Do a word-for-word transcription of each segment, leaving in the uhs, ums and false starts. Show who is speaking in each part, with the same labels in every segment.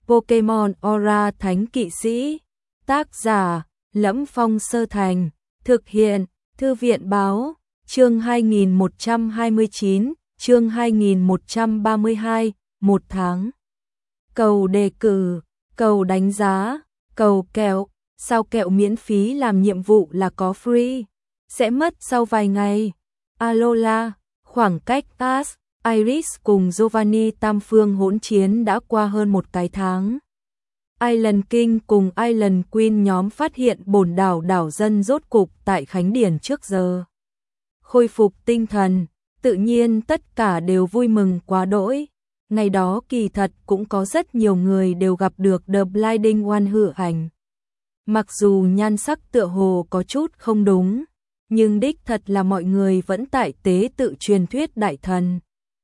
Speaker 1: Pokemon Aura Thánh Kỵ Sĩ. Tác giả: Lẫm Phong Sơ Thành. Thực hiện: Thư viện Báo. Chương hai nghìn một trăm hai mươi chín, chương hai nghìn một trăm ba mươi hai, một tháng. Cầu đề cử, cầu đánh giá, cầu kẹo. Sao kẹo miễn phí làm nhiệm vụ là có free, sẽ mất sau vài ngày. Alola, khoảng cách Ash, Iris cùng Giovanni tam phương hỗn chiến đã qua hơn một cái tháng. Island King cùng Island Queen nhóm phát hiện bồn đảo đảo dân rốt cục tại Khánh Điển trước giờ khôi phục tinh thần, tự nhiên tất cả đều vui mừng quá đỗi. Ngày đó kỳ thật cũng có rất nhiều người đều gặp được The Blinding One hư ảnh. Mặc dù nhan sắc tựa hồ có chút không đúng, nhưng đích thật là mọi người vẫn tại tế tự truyền thuyết đại thần.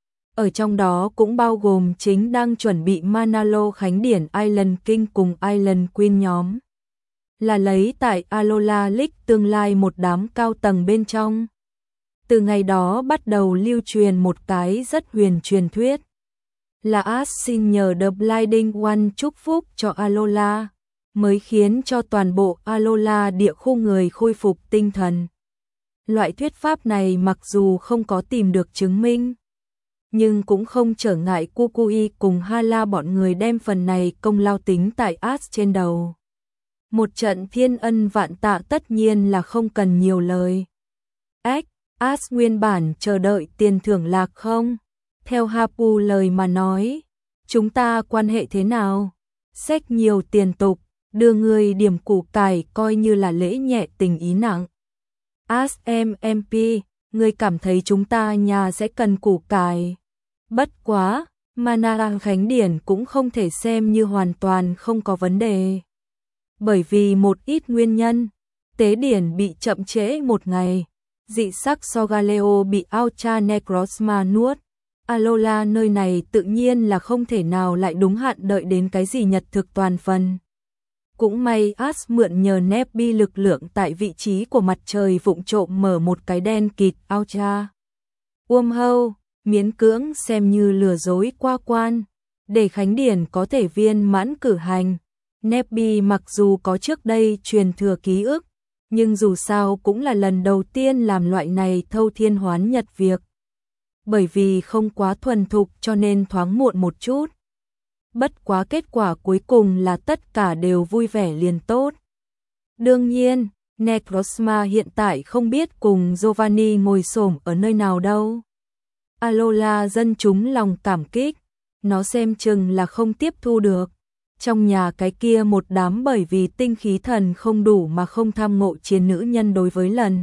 Speaker 1: Ở trong đó cũng bao gồm chính đang chuẩn bị Manalo Khánh Điển Island King cùng Island Queen nhóm. Là lấy tại Alola League tương lai một đám cao tầng bên trong. Từ ngày đó bắt đầu lưu truyền một cái rất huyền truyền thuyết. Là Ash xin nhờ The Blinding One chúc phúc cho Alola, mới khiến cho toàn bộ Alola địa khu người khôi phục tinh thần. Loại thuyết pháp này mặc dù không có tìm được chứng minh, nhưng cũng không trở ngại Kukui cùng Hala bọn người đem phần này công lao tính tại Ash trên đầu. Một trận thiên ân vạn tạ tất nhiên là không cần nhiều lời. Ếch, Ash nguyên bản chờ đợi tiền thưởng lạc không? Theo Hapu lời mà nói, chúng ta quan hệ thế nào? Xách nhiều tiền tục, đưa người điểm củ cải coi như là lễ nhẹ tình ý nặng. Ask em em pê, người cảm thấy chúng ta nhà sẽ cần củ cải. Bất quá, Manara Khánh Điển cũng không thể xem như hoàn toàn không có vấn đề. Bởi vì một ít nguyên nhân, tế điển bị chậm trễ một ngày, dị sắc Sogaleo bị Aucha Necrozma nuốt. Alola nơi này tự nhiên là không thể nào lại đúng hạn đợi đến cái gì nhật thực toàn phần. Cũng may Ash mượn nhờ Nebi lực lượng tại vị trí của mặt trời vụng trộm mở một cái đen kịt Aucha Wormhole, miễn cưỡng xem như lừa dối qua quan, để Khánh Điển có thể viên mãn cử hành. Nebi mặc dù có trước đây truyền thừa ký ức, nhưng dù sao cũng là lần đầu tiên làm loại này thâu thiên hoán nhật việc. Bởi vì không quá thuần thục cho nên thoáng muộn một chút. Bất quá kết quả cuối cùng là tất cả đều vui vẻ liền tốt. Đương nhiên, Necrozma hiện tại không biết cùng Giovanni ngồi xổm ở nơi nào đâu. Alola dân chúng lòng cảm kích, nó xem chừng là không tiếp thu được. Trong nhà cái kia một đám bởi vì tinh khí thần không đủ mà không tham ngộ chiến nữ nhân đối với lần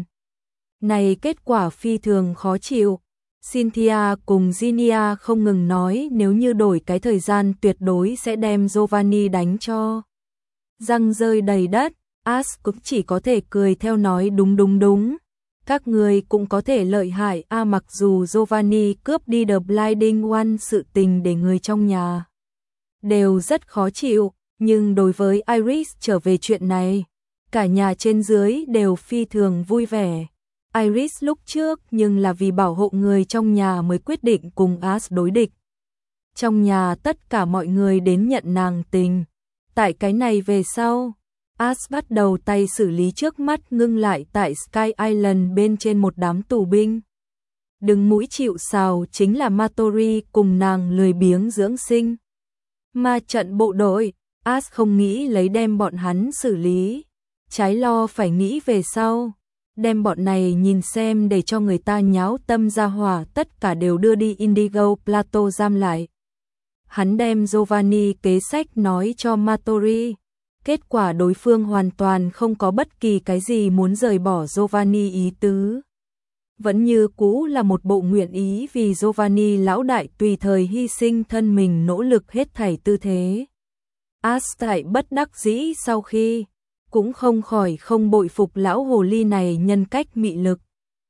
Speaker 1: này kết quả phi thường khó chịu. Cynthia cùng Ginia không ngừng nói nếu như đổi cái thời gian tuyệt đối sẽ đem Giovanni đánh cho răng rơi đầy đất. Ash cũng chỉ có thể cười theo nói đúng đúng đúng. Các người cũng có thể lợi hại a à, mặc dù Giovanni cướp đi The Blinding One sự tình để người trong nhà đều rất khó chịu, nhưng đối với Iris trở về chuyện này, cả nhà trên dưới đều phi thường vui vẻ. Iris lúc trước nhưng là vì bảo hộ người trong nhà mới quyết định cùng Ash đối địch. Trong nhà tất cả mọi người đến nhận nàng tình. Tại cái này về sau, Ash bắt đầu tay xử lý trước mắt ngưng lại tại Sky Island bên trên một đám tù binh. Đứng mũi chịu sào chính là Matori cùng nàng lười biếng dưỡng sinh. Ma trận bộ đội, Ash không nghĩ lấy đem bọn hắn xử lý, trái lo phải nghĩ về sau. Đem bọn này nhìn xem để cho người ta nháo tâm ra hỏa tất cả đều đưa đi Indigo Plateau giam lại. Hắn đem Giovanni kế sách nói cho Matori. Kết quả đối phương hoàn toàn không có bất kỳ cái gì muốn rời bỏ Giovanni ý tứ. Vẫn như cũ là một bộ nguyện ý vì Giovanni lão đại tùy thời hy sinh thân mình nỗ lực hết thảy tư thế. Ash tại bất đắc dĩ sau khi cũng không khỏi không bội phục lão hồ ly này nhân cách mị lực.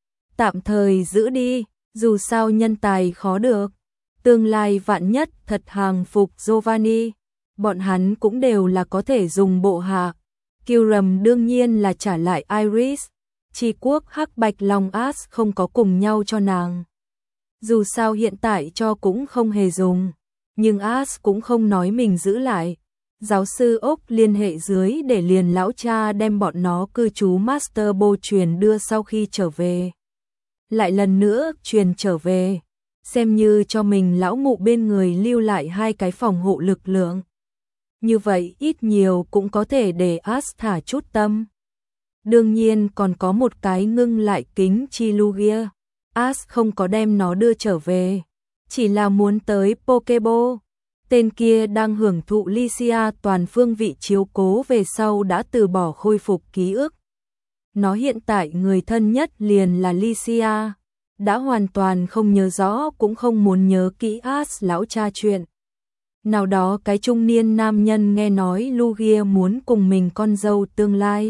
Speaker 1: Tạm thời giữ đi, dù sao nhân tài khó được. Tương lai vạn nhất thật hàng phục Giovanni, bọn hắn cũng đều là có thể dùng bộ hạ. Kyurem đương nhiên là trả lại Iris. Tri quốc hắc bạch long Ash không có cùng nhau cho nàng. Dù sao hiện tại cho cũng không hề dùng. Nhưng Ash cũng không nói mình giữ lại. Giáo sư Oak liên hệ dưới để liền lão cha đem bọn nó cư trú Master Bo truyền đưa sau khi trở về. Lại lần nữa truyền trở về, xem như cho mình lão mụ bên người lưu lại hai cái phòng hộ lực lượng. Như vậy ít nhiều cũng có thể để Ash thả chút tâm. Đương nhiên còn có một cái ngưng lại kính chi Lugia. Ash không có đem nó đưa trở về, chỉ là muốn tới Pokebo. Tên kia đang hưởng thụ Lycia toàn phương vị chiếu cố về sau đã từ bỏ khôi phục ký ức. Nó hiện tại người thân nhất liền là Lycia, đã hoàn toàn không nhớ rõ cũng không muốn nhớ kỹ Ash lão cha chuyện. Nào đó cái trung niên nam nhân nghe nói Lugia muốn cùng mình con dâu tương lai,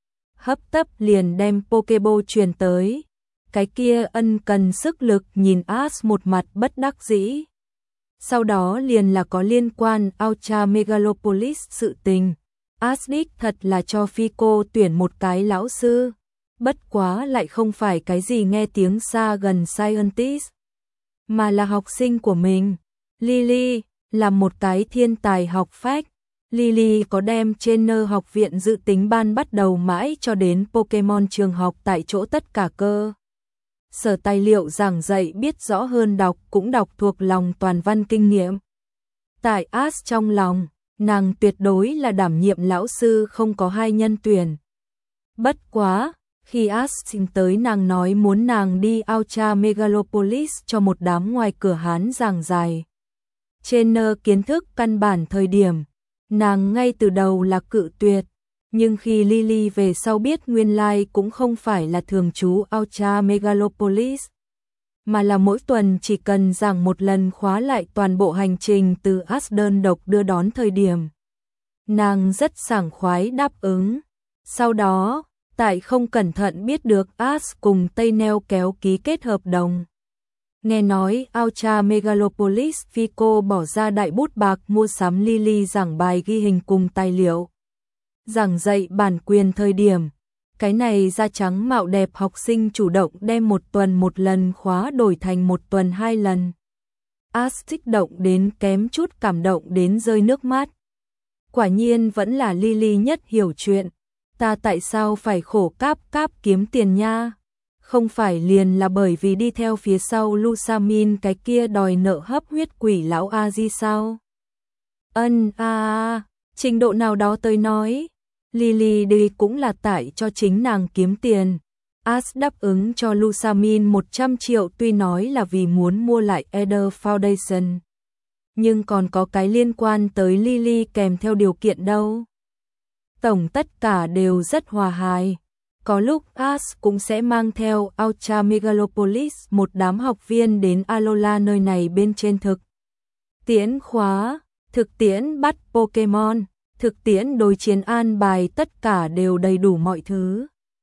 Speaker 1: hấp tấp liền đem Pokebo truyền tới. Cái kia ân cần sức lực nhìn Ash một mặt bất đắc dĩ. Sau đó liền là có liên quan Ultra Megalopolis sự tình. Ash đích thật là cho Fico tuyển một cái lão sư, bất quá lại không phải cái gì nghe tiếng xa gần scientist, mà là học sinh của mình. Lily là một cái thiên tài học phách. Lily có đem trainer học viện dự tính ban bắt đầu mãi cho đến Pokemon trường học tại chỗ tất cả cơ sở tài liệu giảng dạy biết rõ hơn đọc cũng đọc thuộc lòng toàn văn kinh nghiệm. Tại Ash trong lòng, nàng tuyệt đối là đảm nhiệm lão sư không có hai nhân tuyển. Bất quá, khi Ash xin tới nàng nói muốn nàng đi Ultra Megalopolis cho một đám ngoài cửa Hán giảng dài trainer kiến thức căn bản thời điểm, nàng ngay từ đầu là cự tuyệt. Nhưng khi Lily về sau biết nguyên lai cũng không phải là thường trú Ultra Megalopolis, mà là mỗi tuần chỉ cần giảng một lần khóa lại toàn bộ hành trình từ Ash đơn độc đưa đón thời điểm. Nàng rất sảng khoái đáp ứng. Sau đó, tại không cẩn thận biết được Ash cùng Tây Neo kéo ký kết hợp đồng. Nghe nói Ultra Megalopolis Fico bỏ ra đại bút bạc mua sắm Lily giảng bài ghi hình cùng tài liệu giảng dạy bản quyền thời điểm, cái này da trắng mạo đẹp học sinh chủ động đem một tuần một lần khóa đổi thành một tuần hai lần. Ash kích động đến kém chút cảm động đến rơi nước mắt. Quả nhiên vẫn là Lily nhất hiểu chuyện, ta tại sao phải khổ cáp cáp kiếm tiền nha? Không phải liền là bởi vì đi theo phía sau Lusamin cái kia đòi nợ hấp huyết quỷ lão A-di sao? Ân a à, trình độ nào đó tới nói, Lily đi cũng là tại cho chính nàng kiếm tiền. Ash đáp ứng cho Lusamin một trăm triệu tuy nói là vì muốn mua lại Eder Foundation. Nhưng còn có cái liên quan tới Lily kèm theo điều kiện đâu. Tổng tất cả đều rất hòa hài. Có lúc Ash cũng sẽ mang theo Ultra Megalopolis một đám học viên đến Alola nơi này bên trên thực tiễn khóa, thực tiễn bắt Pokemon, thực tiễn đối chiến an bài tất cả đều đầy đủ mọi thứ.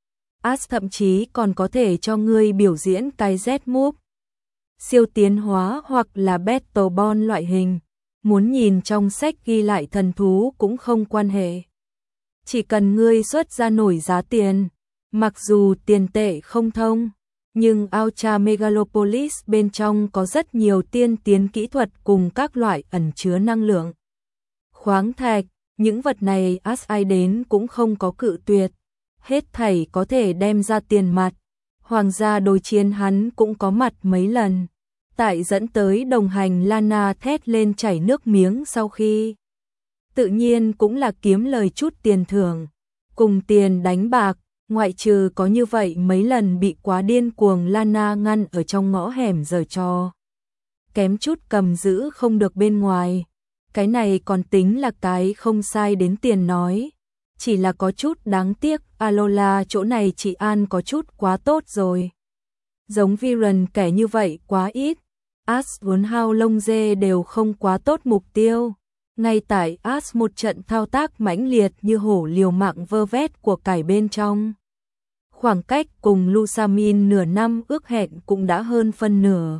Speaker 1: Ash thậm chí còn có thể cho ngươi biểu diễn cái Z-move, siêu tiến hóa hoặc là Battle Ball loại hình. Muốn nhìn trong sách ghi lại thần thú cũng không quan hệ. Chỉ cần ngươi xuất ra nổi giá tiền. Mặc dù tiền tệ không thông, nhưng Ultra Megalopolis bên trong có rất nhiều tiên tiến kỹ thuật cùng các loại ẩn chứa năng lượng. Khoáng thạch, những vật này Ash ai đến cũng không có cự tuyệt, hết thảy có thể đem ra tiền mặt. Hoàng gia đối chiến hắn cũng có mặt mấy lần, tại dẫn tới đồng hành Lana thét lên chảy nước miếng sau khi. Tự nhiên cũng là kiếm lời chút tiền thưởng, cùng tiền đánh bạc. Ngoại trừ có như vậy mấy lần bị quá điên cuồng Lana ngăn ở trong ngõ hẻm giở trò, kém chút cầm giữ không được bên ngoài. Cái này còn tính là cái không sai đến tiền nói. Chỉ là có chút đáng tiếc, Alola chỗ này chị An có chút quá tốt rồi. Giống Viren kẻ như vậy quá ít. Ash vốn hao lông dê đều không quá tốt mục tiêu. Ngay tại Ash một trận thao tác mãnh liệt như hổ liều mạng vơ vét của cải bên trong. Khoảng cách cùng Lusamin nửa năm ước hẹn cũng đã hơn phân nửa.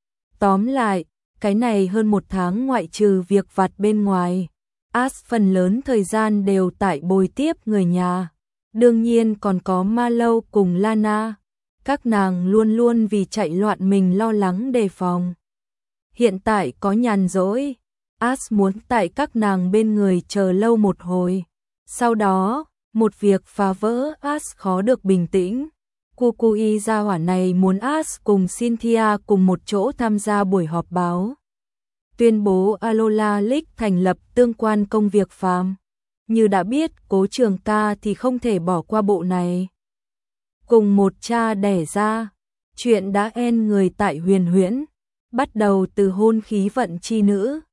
Speaker 1: Tóm lại, cái này hơn một tháng ngoại trừ việc vặt bên ngoài, Ash phần lớn thời gian đều tại bồi tiếp người nhà. Đương nhiên còn có Mallow cùng Lana. Các nàng luôn luôn vì chạy loạn mình lo lắng đề phòng. Hiện tại có nhàn rỗi, As muốn tại các nàng bên người chờ lâu một hồi. Sau đó, một việc phá vỡ As khó được bình tĩnh. Kukui gia hỏa này muốn As cùng Cynthia cùng một chỗ tham gia buổi họp báo. Tuyên bố Alola League thành lập tương quan công việc farm. Như đã biết, Cố Trường Ca thì không thể bỏ qua bộ này. Cùng một cha đẻ ra, chuyện đã en người tại Huyền Huyễn, bắt đầu từ hôn khí vận chi nữ.